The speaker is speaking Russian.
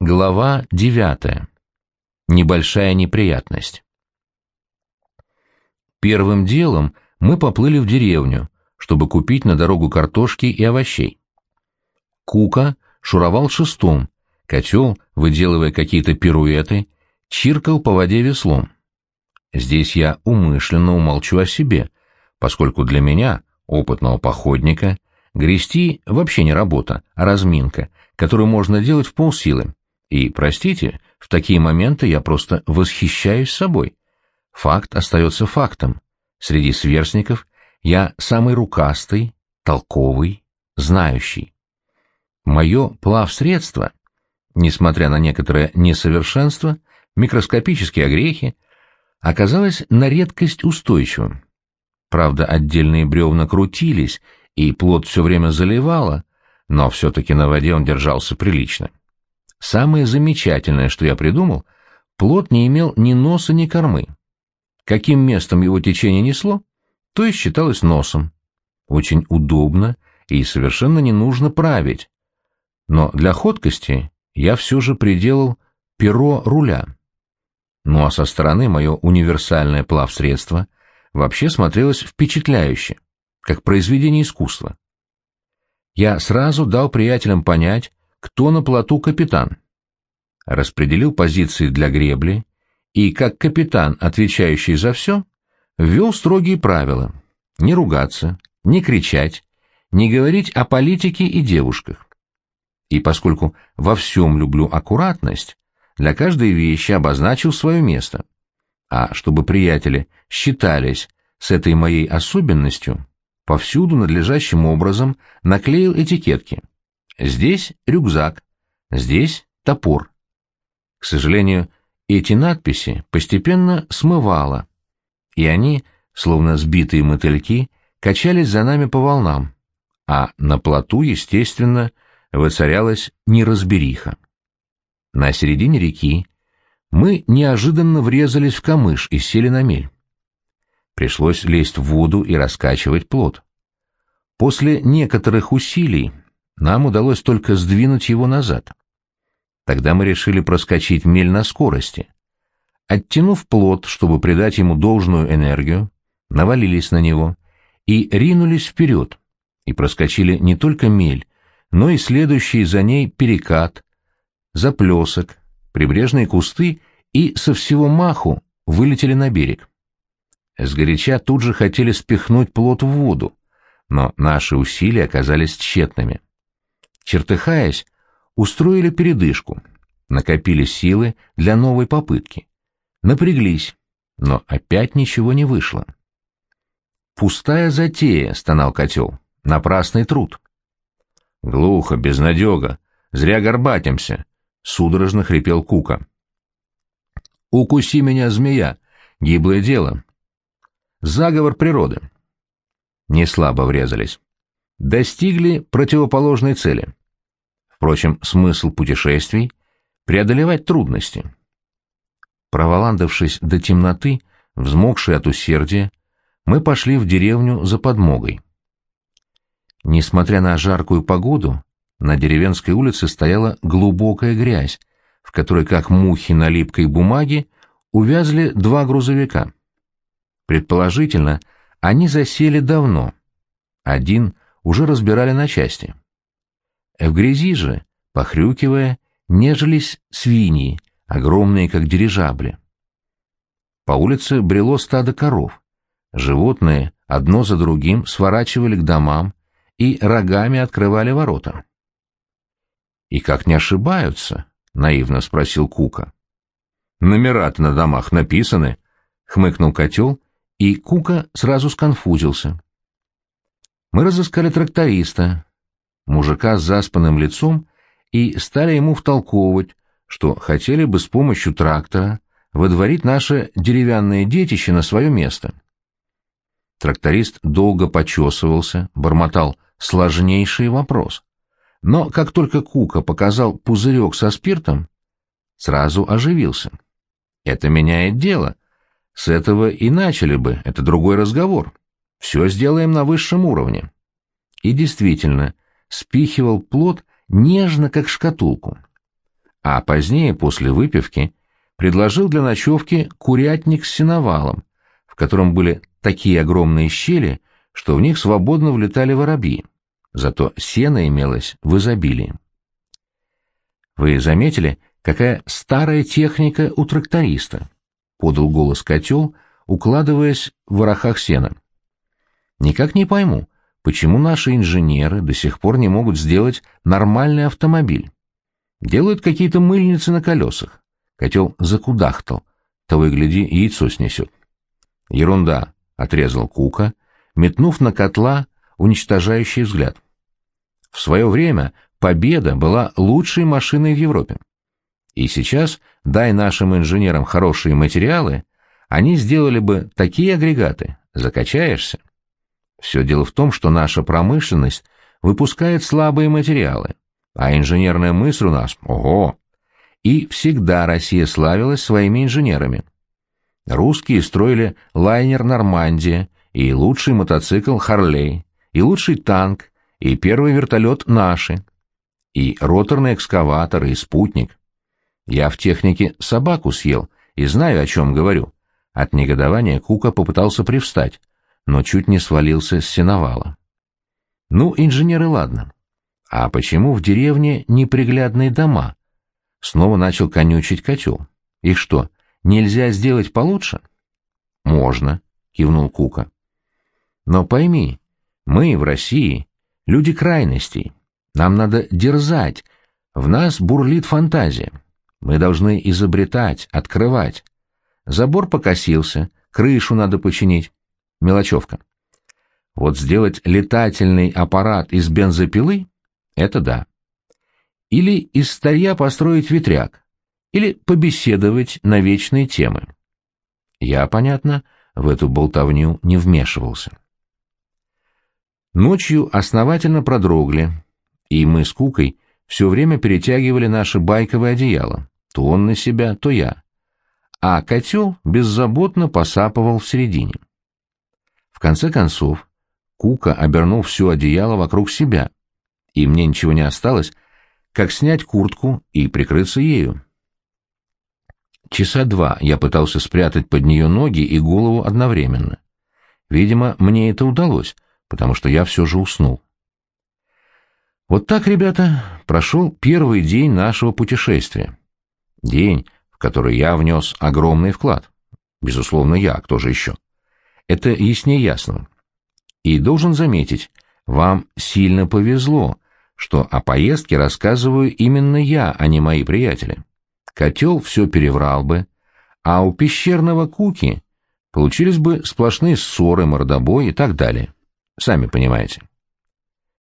Глава 9. Небольшая неприятность. Первым делом мы поплыли в деревню, чтобы купить на дорогу картошки и овощей. Кука шуровал шестом, котел, выделывая какие-то пируэты, чиркал по воде веслом. Здесь я умышленно умолчу о себе, поскольку для меня, опытного походника, грести вообще не работа, а разминка, которую можно делать в полсилы. И, простите, в такие моменты я просто восхищаюсь собой. Факт остается фактом. Среди сверстников я самый рукастый, толковый, знающий. Мое плавсредство, несмотря на некоторое несовершенство, микроскопические огрехи, оказалось на редкость устойчивым. Правда, отдельные бревна крутились, и плот все время заливало, но все-таки на воде он держался прилично. Самое замечательное, что я придумал, плот не имел ни носа, ни кормы. Каким местом его течение несло, то и считалось носом. Очень удобно и совершенно не нужно править. Но для ходкости я все же приделал перо руля. Ну а со стороны мое универсальное плавсредство вообще смотрелось впечатляюще, как произведение искусства. Я сразу дал приятелям понять, кто на плоту капитан. Распределил позиции для гребли и, как капитан, отвечающий за все, ввел строгие правила: не ругаться, не кричать, не говорить о политике и девушках. И поскольку во всем люблю аккуратность, для каждой вещи обозначил свое место. А чтобы приятели считались с этой моей особенностью, повсюду надлежащим образом наклеил этикетки. Здесь рюкзак, здесь топор. К сожалению, эти надписи постепенно смывало, и они, словно сбитые мотыльки, качались за нами по волнам, а на плоту, естественно, воцарялась неразбериха. На середине реки мы неожиданно врезались в камыш и сели на мель. Пришлось лезть в воду и раскачивать плот. После некоторых усилий нам удалось только сдвинуть его назад. Тогда мы решили проскочить мель на скорости. Оттянув плот, чтобы придать ему должную энергию, навалились на него и ринулись вперед, и проскочили не только мель, но и следующий за ней перекат, заплесок, прибрежные кусты и со всего маху вылетели на берег. Сгоряча тут же хотели спихнуть плот в воду, но наши усилия оказались тщетными. Чертыхаясь, устроили передышку, накопили силы для новой попытки. Напряглись, но опять ничего не вышло. «Пустая затея», — стонал котел, — «напрасный труд». «Глухо, безнадега, зря горбатимся», — судорожно хрипел Кука. «Укуси меня, змея, гиблое дело. Заговор природы». Неслабо врезались. Достигли противоположной цели. Впрочем, смысл путешествий — преодолевать трудности. Проволандавшись до темноты, взмокшие от усердия, мы пошли в деревню за подмогой. Несмотря на жаркую погоду, на деревенской улице стояла глубокая грязь, в которой, как мухи на липкой бумаге, увязли два грузовика. Предположительно, они засели давно. Один уже разбирали на части. В грязи же, похрюкивая, нежились свиньи, огромные, как дирижабли. По улице брело стадо коров. Животные одно за другим сворачивали к домам и рогами открывали ворота. «И как не ошибаются?» — наивно спросил Кука. «Номера-то на домах написаны», — хмыкнул котел, и Кука сразу сконфузился. Мы разыскали тракториста, мужика с заспанным лицом, и стали ему втолковывать, что хотели бы с помощью трактора водворить наше деревянное детище на свое место. Тракторист долго почесывался, бормотал сложнейший вопрос. Но как только Кука показал пузырек со спиртом, сразу оживился. «Это меняет дело. С этого и начали бы, это другой разговор. Все сделаем на высшем уровне». И действительно, спихивал плот нежно, как шкатулку. а позднее, после выпивки, предложил для ночевки курятник с сеновалом, в котором были такие огромные щели, что в них свободно влетали воробьи. Зато сено имелось в изобилии. «Вы заметили, какая старая техника у тракториста?» — подал голос котел, укладываясь в ворохах сена. «Никак не пойму, почему наши инженеры до сих пор не могут сделать нормальный автомобиль. Делают какие-то мыльницы на колесах». Котел закудахтал, того и гляди, яйцо снесет. «Ерунда», — отрезал Кука, метнув на котла уничтожающий взгляд. «В свое время Победа была лучшей машиной в Европе. И сейчас, дай нашим инженерам хорошие материалы, они сделали бы такие агрегаты, закачаешься. Все дело в том, что наша промышленность выпускает слабые материалы, а инженерная мысль у нас — ого! И всегда Россия славилась своими инженерами. Русские строили лайнер «Нормандия», и лучший мотоцикл «Харлей», и лучший танк, и первый вертолет «Наши», и роторный экскаватор, и спутник. Я в технике собаку съел и знаю, о чем говорю. От негодования Кука попытался привстать, но чуть не свалился с сеновала. Ну, инженеры, ладно. А почему в деревне неприглядные дома? Снова начал конючить котел. Их что, нельзя сделать получше? Можно, кивнул Кука. Но пойми, мы в России люди крайностей. Нам надо дерзать, в нас бурлит фантазия. Мы должны изобретать, открывать. Забор покосился, крышу надо починить. Мелочевка. Вот сделать летательный аппарат из бензопилы — это да. Или из старья построить ветряк, или побеседовать на вечные темы. Я, понятно, в эту болтовню не вмешивался. Ночью основательно продрогли, и мы с Кукой все время перетягивали наше байковое одеяло, то он на себя, то я, а котел беззаботно посапывал в середине. В конце концов, Кука обернул все одеяло вокруг себя, и мне ничего не осталось, как снять куртку и прикрыться ею. Часа 2 я пытался спрятать под нее ноги и голову одновременно. Видимо, мне это удалось, потому что я все же уснул. Вот так, ребята, прошел первый день нашего путешествия. День, в который я внес огромный вклад. Безусловно, я, кто же еще? Это яснее ясного. И должен заметить, вам сильно повезло, что о поездке рассказываю именно я, а не мои приятели. Котел все переврал бы, а у пещерного Куки получились бы сплошные ссоры, мордобой и так далее. Сами понимаете.